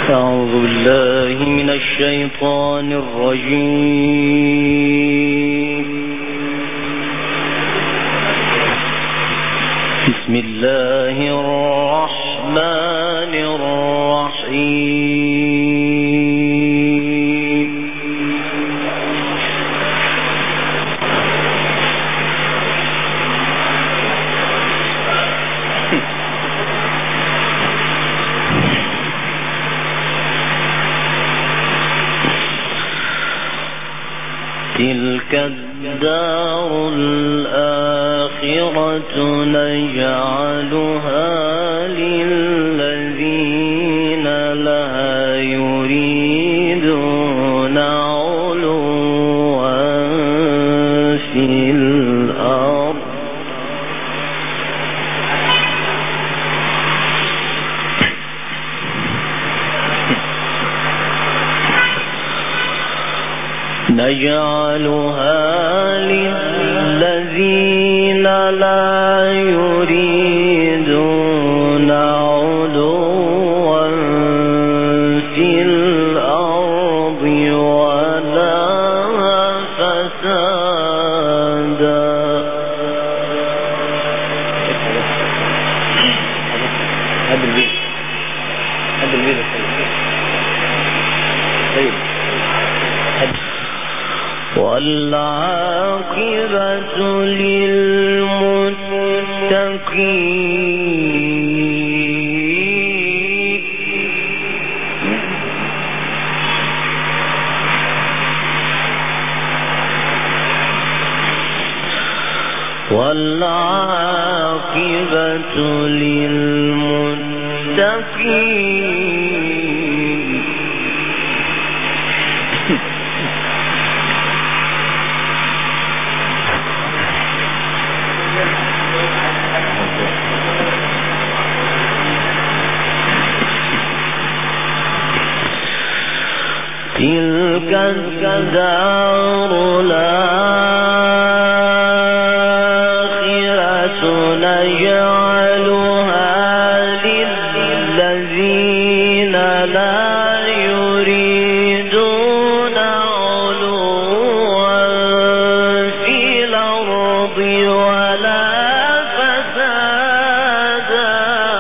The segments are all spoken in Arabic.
أعوذ بالله من الشيطان الرجيم. بسم الله الرحمن الرحيم. تلك الدار الآخرة نجعلها للذين لا يريدون علوا في الأرض نجعلها للذين لا يريدون علوا في الأرض ولا فسادا. هذا البيت طيب. والعاقبة للمتقين. والعاقبة للمتقين. تلك الدار الآخرة نجعلها للذين لا يريدون علوا في الأرض ولا فسادا.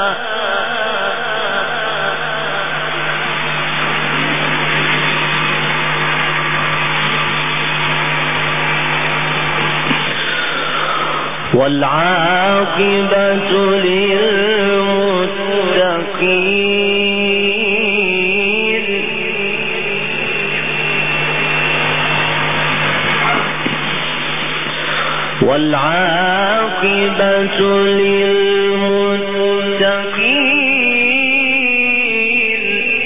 والعاقبة للمتقين. والعاقبة للمتقين.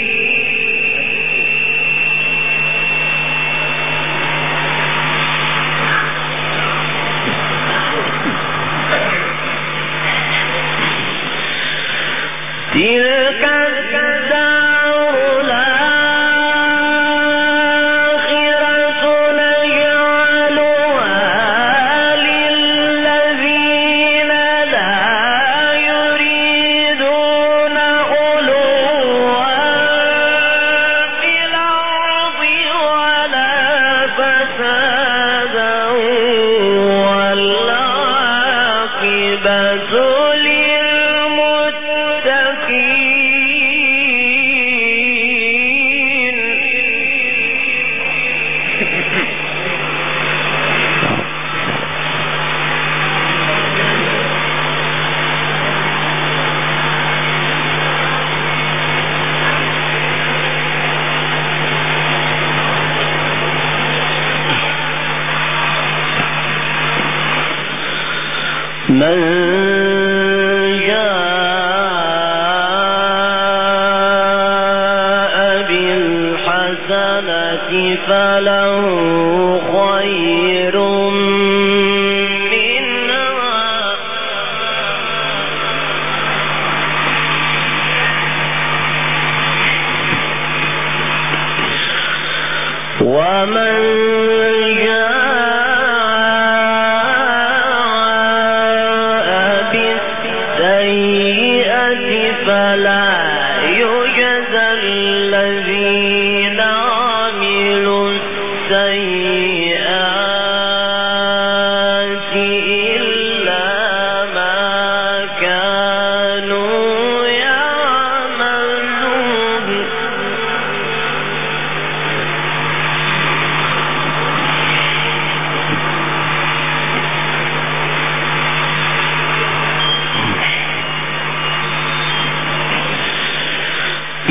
تلك الدار الآخرة نجعلها للذين لا يريدون علوا في الأرض ولا فسادا. والعاقبة من جاء بالحسنة فله خير منها ومن فلا يجزى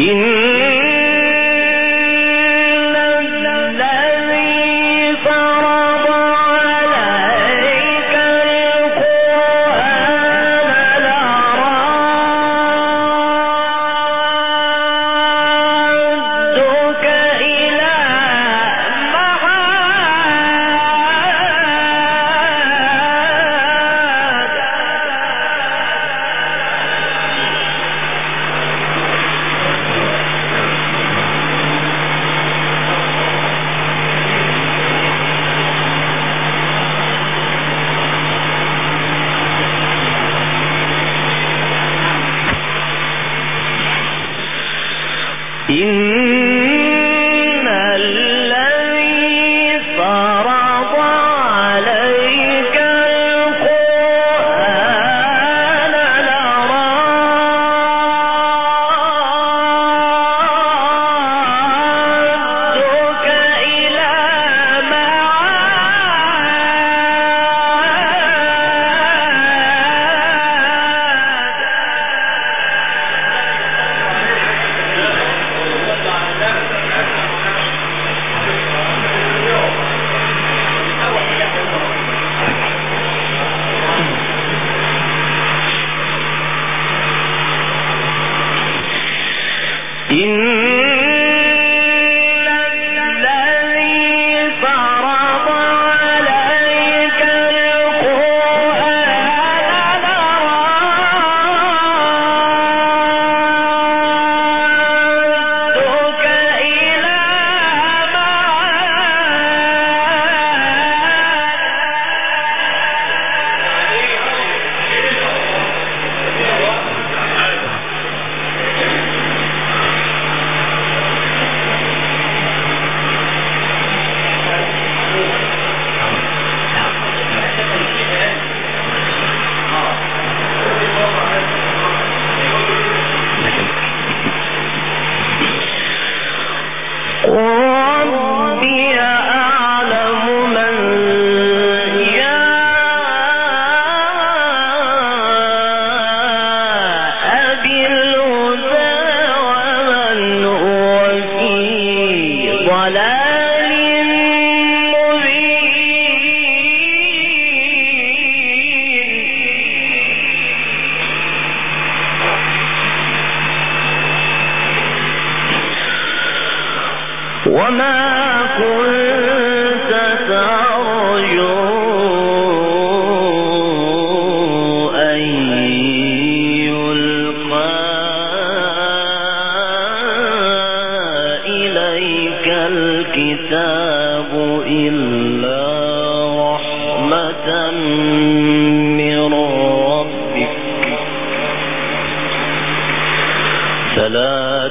فلا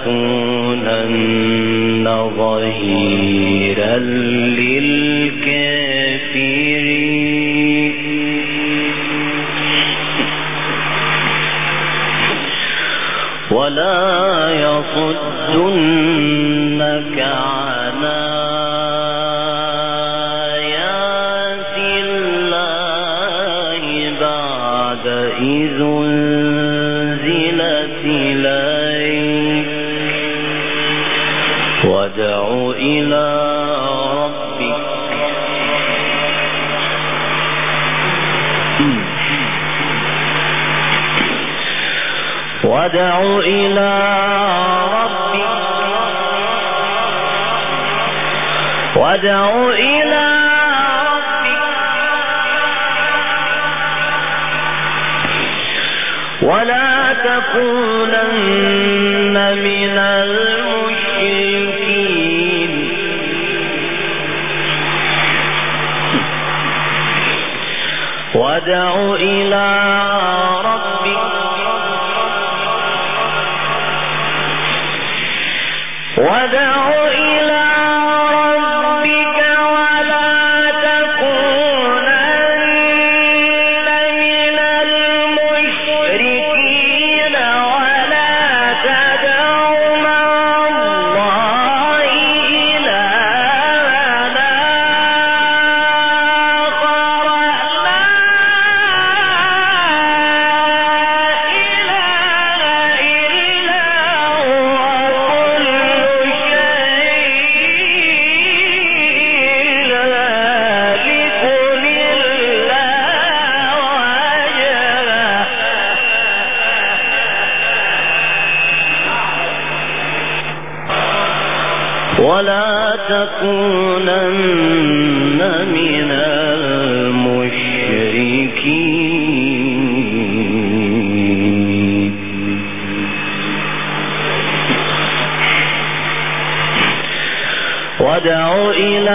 تكونن ظهيرا للكافرين ولا يصدنك عن آيات الله بعد إذ أنزلت إليك وادع إلى ربك وادع إلى ربك وادع إلى ربك ولا تكونن من المشركين وادع إلى ربك وادع إلى ربك ولا تكونن من المشركين ولا تدع مع الله إلها آخر لا إله إلا هو ولا تكونن من المشركين. وادع إلى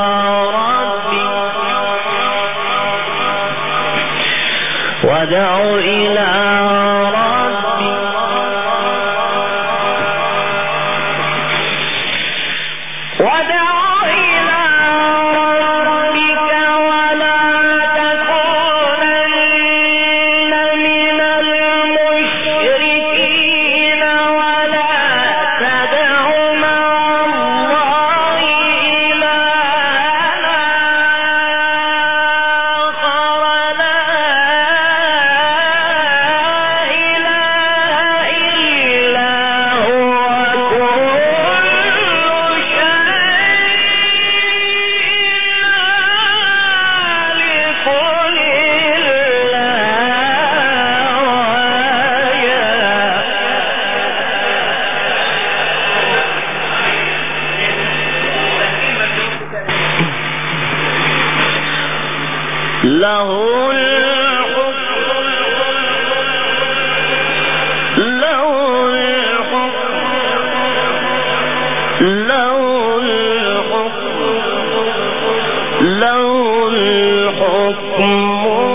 له الحكم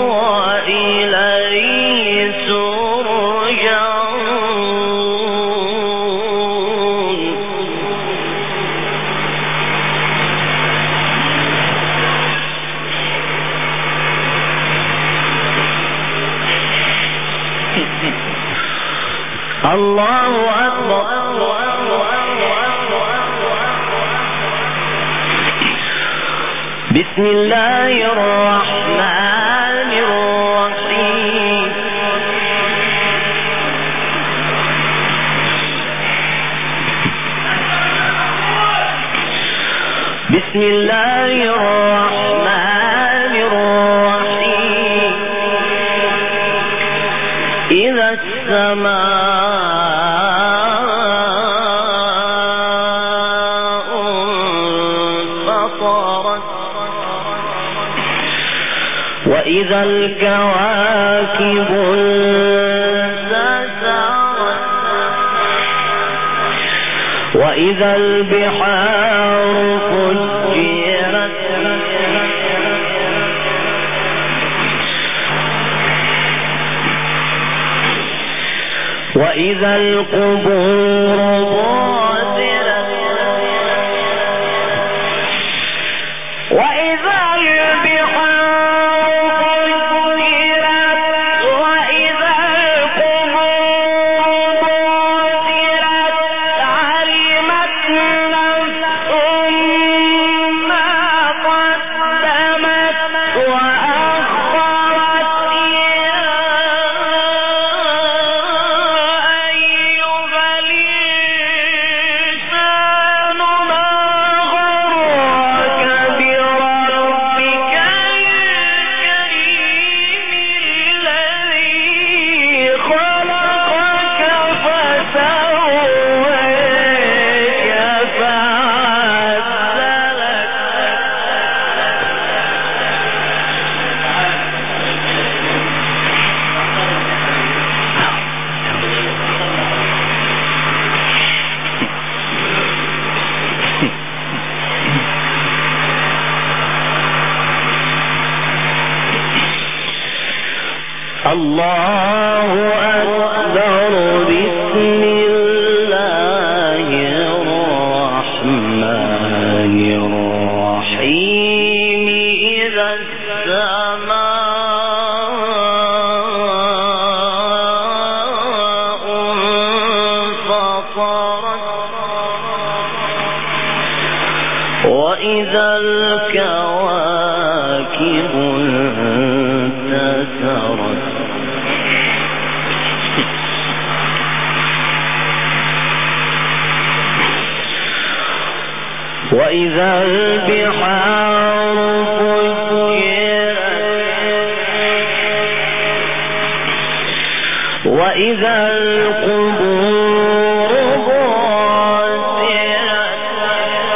وإليه ترجعون. الله أكبر. بسم الله الرحمن الرحيم. بسم الله الرحمن الرحيم. إذا السماء انفطرت وإذا الكواكب انتثرت وإذا البحار فجرت وإذا القبور بعثرت وإذا البحار فجرت وإذا القبور بعثرت علمت نفس ما قدمت وأخرت. الله أكبر. بسم الله الرحمن الرحيم. إذا السماء انفطرت وإذا الكواكب انتثرت وإذا البحار فجرت وإذا القبور بعثرت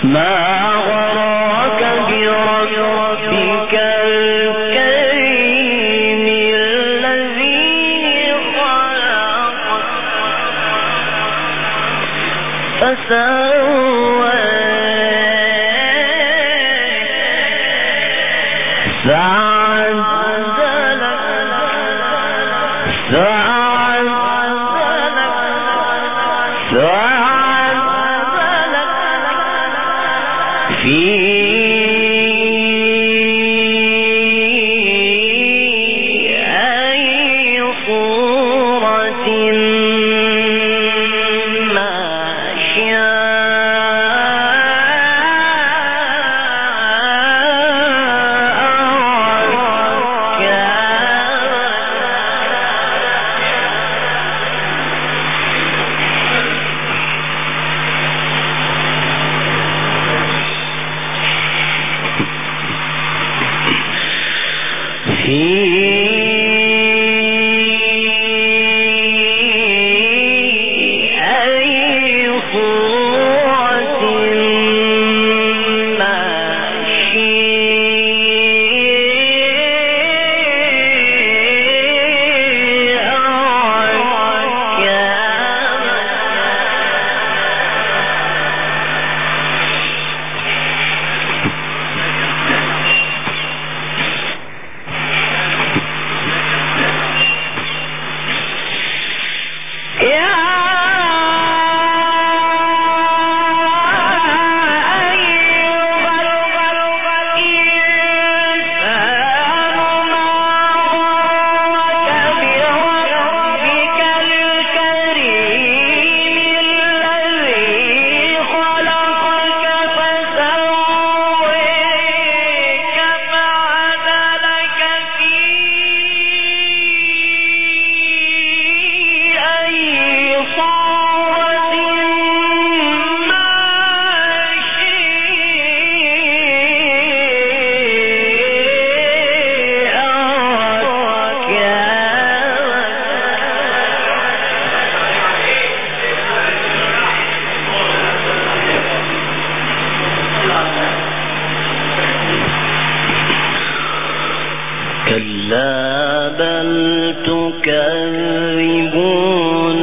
ما غرك بربك الكريم الذي خلقك فسواك في أي صورة ما كلا بل تكذبون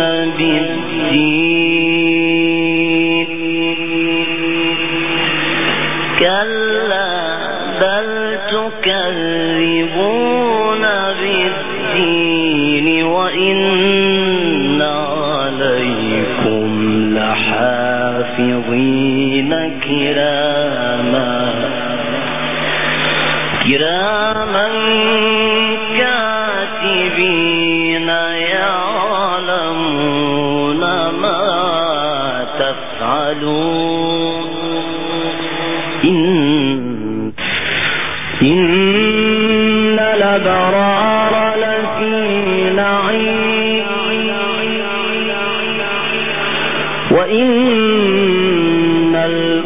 بالدين كلا بل تكذبون بالدين وإن عليكم لحافظين كراما كاتبين يعلمون ما تفعلون إن الأبرار لفي نعيم وإن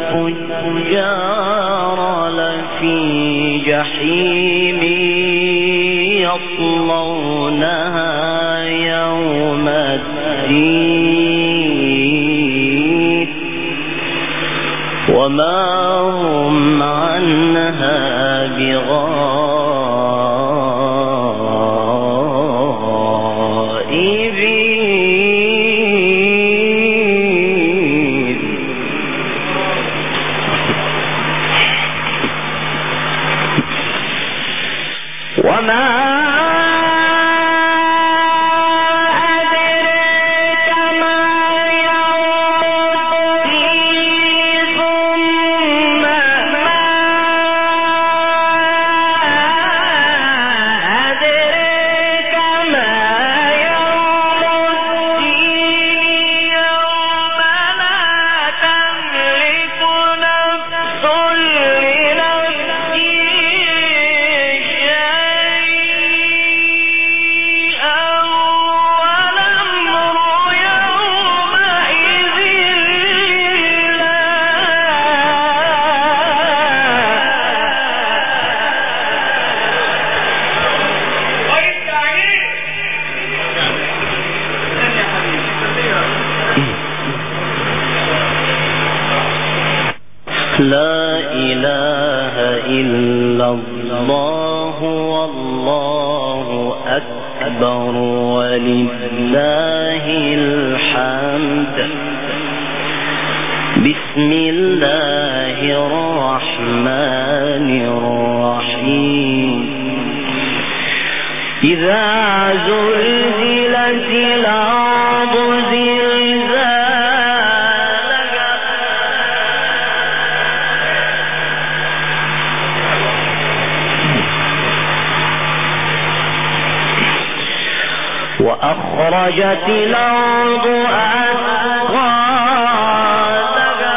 الفجار لفي جحيم يصلونها يوم الدين وما هم عنها بغائبين وما لا إله إلا الله والله أكبر ولله الحمد. بسم الله الرحمن الرحيم. إذا زلزلت الأرض زلزالها وأخرجت الأرض أثقالها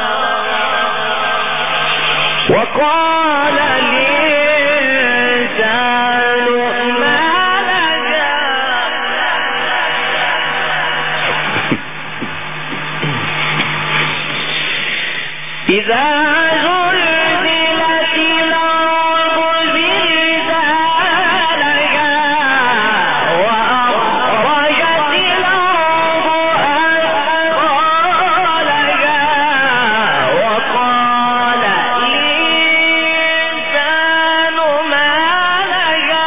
وقال الإنسان ما لها إذا زلزلت الأرض زلزالها وأخرجت الأرض أثقالها وقال الإنسان ما لها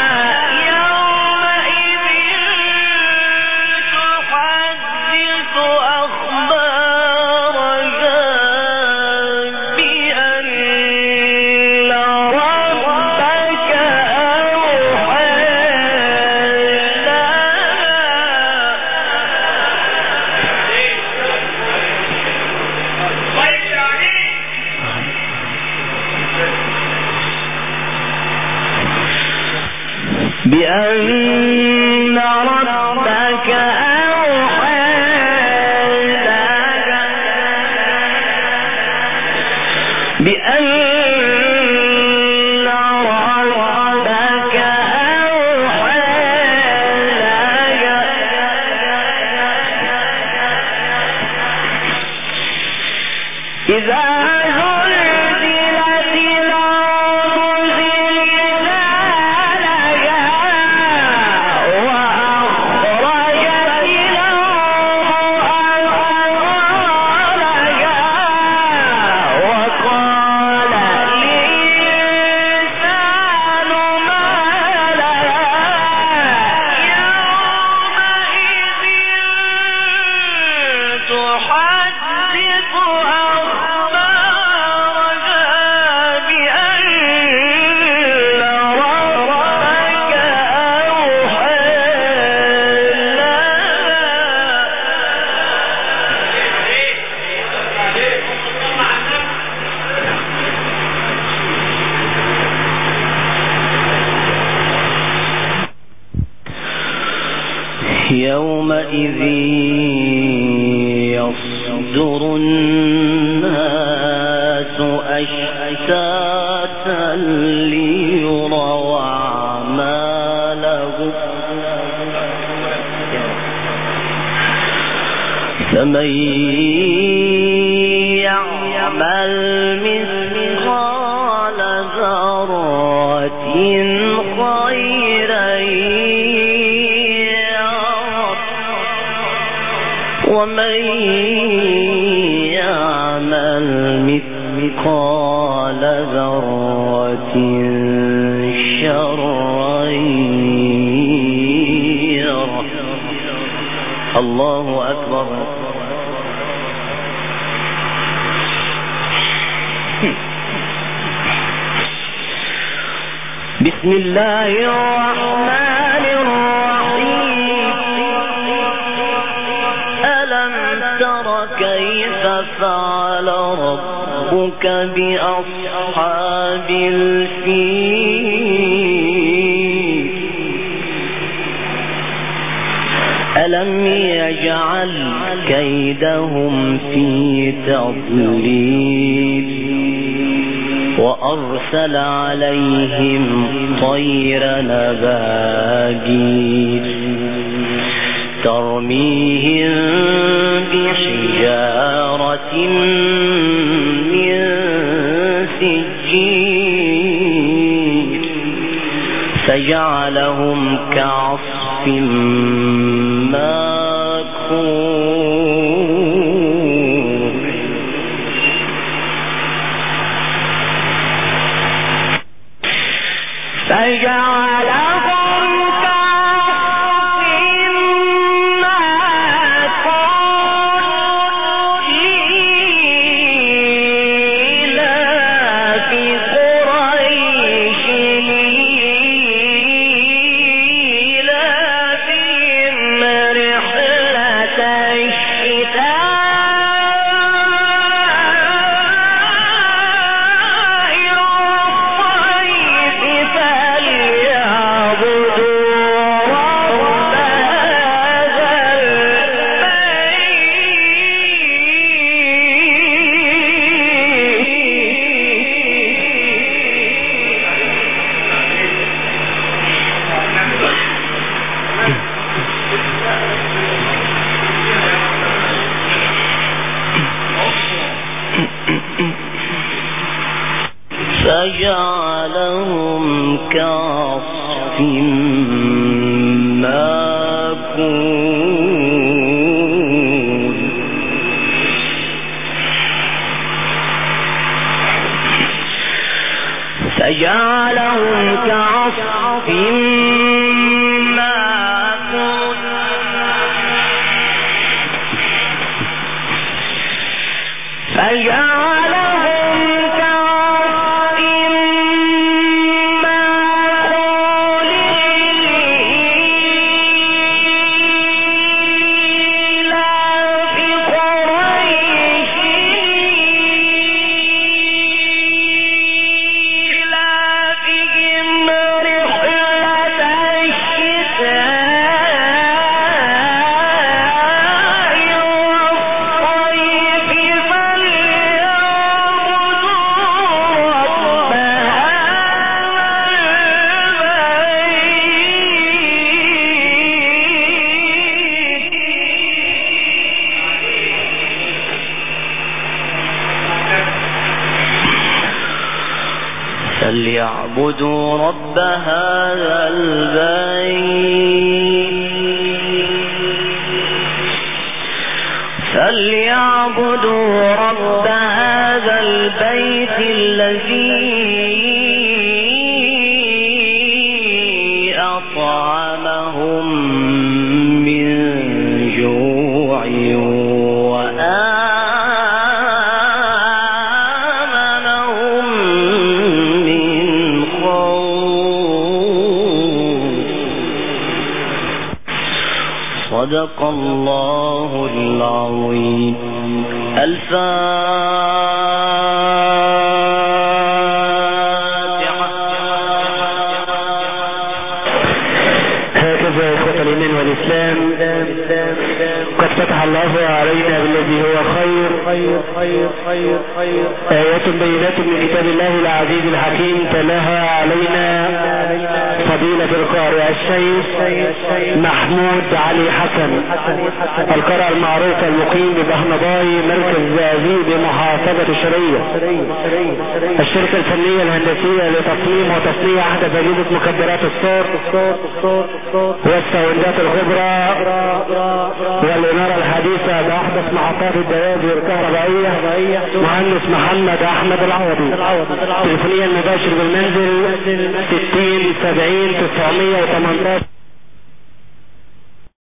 يومئذ تحدث أخبارها بأن ربك أوحى لها. بأن ربك أوحى لها بأن ربك أوحى لها إذا زلزلت الأرض زلزالها وأخرجت الأرض أثقالها وقال الإنسان ما لها يومئذ تحدث أخبارها بأن ربك أوحى لها. يومئذ يصدر الناس أشتاتا ليروا أعمالهم فمن يعمل مثقال ذرة خيرا يره ومن يعمل مثقال ذرة شرا يره. الله أكبر. بسم الله الرحمن الرحيم. ألم تر كيف فعل ربك بأصحاب الفيل ألم يجعل كيدهم في تضليل وأرسل عليهم طيرا أبابيل ترميهم بحجارة من سجيل فجعلهم كعصف مأكول. فجعلهم كعصف مأكول فجعلهم كعصف مأكول فليعبدوا رب هذا البيت الذي أطعمهم من جوع وآمنهم من خوف. صدق الله العظيم. الفاتحة. هكذا إخوة الإيمان والإسلام قد فتح الله علينا بالذي هو خير آيات بينات من كتاب الله العزيز الحكيم تلاها علينا فضيلة القارئ الشيخ محمود علي حسن القارئ المعروف المقيم ببهنضاي مركز زقازيق بمحافظة الشرقية. الشركة الفنية الهندسية لتصميم وتصنيع أحدث أجهزة مكبرات الصوت والساوندات الكبرى والإنارة الحديثة بأحدث محطات الدواسر الكهربائية. مهندس محمد أحمد العوضي. تليفونيا المباشر بالمنزل 60 70 918.